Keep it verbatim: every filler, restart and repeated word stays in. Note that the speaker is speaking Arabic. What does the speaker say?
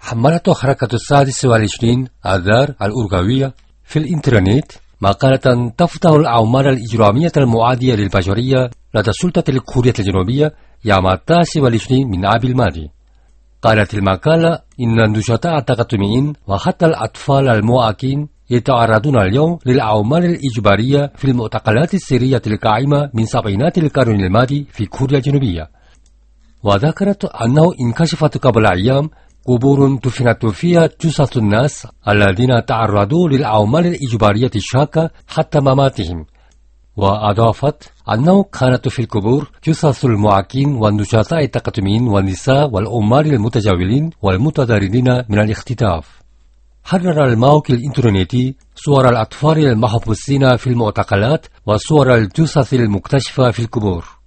حملت حركة السادس والعشرين آذار الأورغوية في الإنترنت مقالة تفتح الأعمال الإجرامية المعادية للبشرية لدى السلطة الكورية الجنوبية يوم التاسع والعشرين من آب الماضي. قالت المقالة إن النشطاء التقدميين وحتى الأطفال المعاقين يتعرضون اليوم للأعمال الإجبارية في المعتقلات السرية القائمة من سبعينات القرن الماضي في كوريا الجنوبية. وذكرت أنه انكشفت قبل أيام قبور دفنت فيها جثث الناس الذين تعرضوا للأعمال الإجبارية الشاقة حتى مماتهم. وأضافت أنه كانت في القبور جثث المعاقين والنشطاء التقدميين والنساء والعمال المتجولين والمتضررين من الاختطاف. حرر الموقع الإنترنتي صور الأطفال المحبوسين في المعتقلات وصور الجثث المكتشفة في القبور.